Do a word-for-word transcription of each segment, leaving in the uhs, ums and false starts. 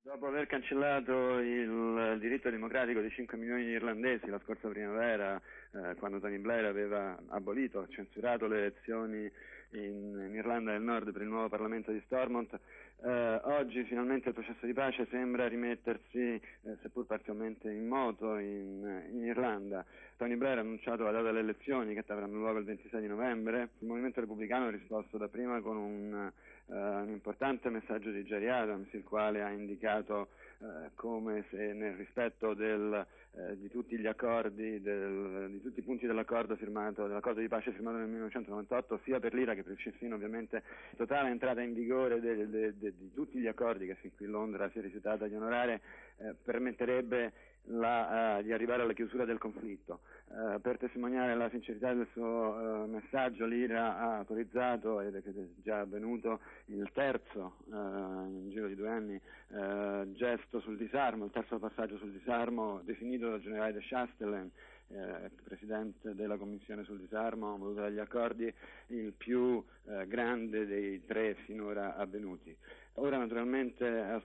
Dopo aver cancellato il diritto democratico di cinque milioni di irlandesi la scorsa primavera, eh, quando Tony Blair aveva abolito, censurato le elezioni in, in Irlanda del Nord per il nuovo Parlamento di Stormont, eh, oggi finalmente il processo di pace sembra rimettersi, eh, seppur parzialmente in moto, in, in Irlanda. Tony Blair ha annunciato la data delle elezioni che avranno luogo il ventisei di novembre. Il movimento repubblicano ha risposto dapprima con un, uh, un importante messaggio di Gerry Adams, il quale ha indicato uh, come se nel rispetto del, uh, di tutti gli accordi, del, di tutti i punti dell'accordo firmato, dell'accordo di pace firmato nel millenovecentonovantotto, sia per l'I R A che per il Sinn Féin, ovviamente totale entrata in vigore de, de, de, di tutti gli accordi che fin qui Londra si è rifiutata di onorare, eh, permetterebbe La, uh, di arrivare alla chiusura del conflitto. Uh, per testimoniare la sincerità del suo uh, messaggio, l'I R A ha autorizzato, ed è già avvenuto, il terzo, uh, in giro di due anni, uh, gesto sul disarmo, il terzo passaggio sul disarmo, definito dal generale de Chastelain, eh, presidente della Commissione sul disarmo, voluto dagli accordi, il più eh, grande dei tre finora avvenuti. Ora naturalmente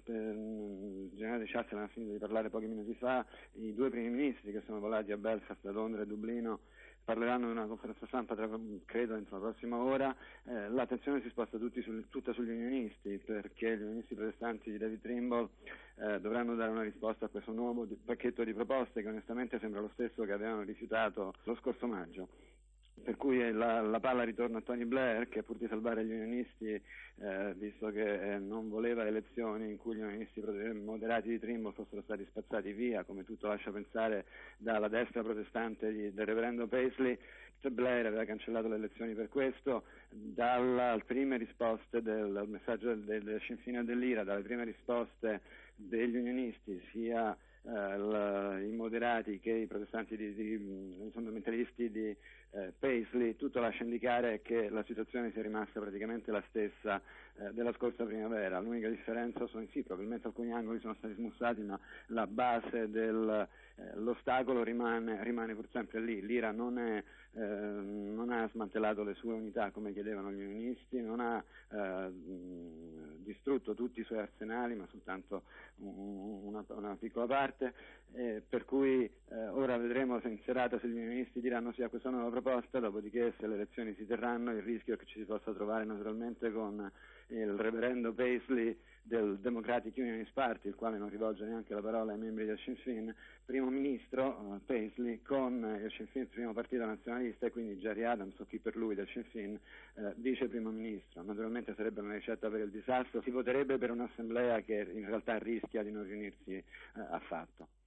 il generale de Chastelain ha finito di parlare pochi minuti fa, i due primi ministri che sono volati a Belfast da Londra e Dublino parleranno in una conferenza stampa, tra, credo entro la prossima ora. Eh, l'attenzione si sposta tutti sul, tutta sugli unionisti, perché gli unionisti protestanti di David Trimble eh, dovranno dare una risposta a questo nuovo di, pacchetto di proposte che onestamente sembra lo stesso che avevano rifiutato lo scorso maggio. Per cui la, la palla ritorna a Tony Blair, che pur di salvare gli unionisti, eh, visto che eh, non voleva elezioni in cui gli unionisti moderati di Trimble fossero stati spazzati via, come tutto lascia pensare, dalla destra protestante di, del reverendo Paisley, Blair aveva cancellato le elezioni per questo. Dalle prime risposte del, del messaggio del, del Sinn Féin e dell'I R A, dalle prime risposte degli unionisti, sia Uh, l, i moderati che i protestanti di, di, i fondamentalisti di eh, Paisley, tutto lascia indicare che la situazione sia rimasta praticamente la stessa eh, della scorsa primavera. L'unica differenza sono sì, probabilmente alcuni angoli sono stati smussati, ma la base dell'ostacolo eh, rimane, rimane pur sempre lì. L'I R A non, è, eh, non ha smantellato le sue unità come chiedevano gli unionisti, non ha eh, distrutto tutti i suoi arsenali, ma soltanto una, una piccola parte. Eh, per cui eh, ora vedremo se in serata se gli unionisti diranno sì a questa nuova proposta, dopodiché se le elezioni si terranno il rischio è che ci si possa trovare naturalmente con il reverendo Paisley del Democratic Unionist Party, il quale non rivolge neanche la parola ai membri del Sinn Féin, primo ministro uh, Paisley, con il Sinn Féin primo partito nazionalista, e quindi Gerry Adams o chi per lui del Sinn Féin uh, vice primo ministro. Naturalmente sarebbe una ricetta per il disastro, si voterebbe per un'assemblea che in realtà rischia di non riunirsi uh, affatto.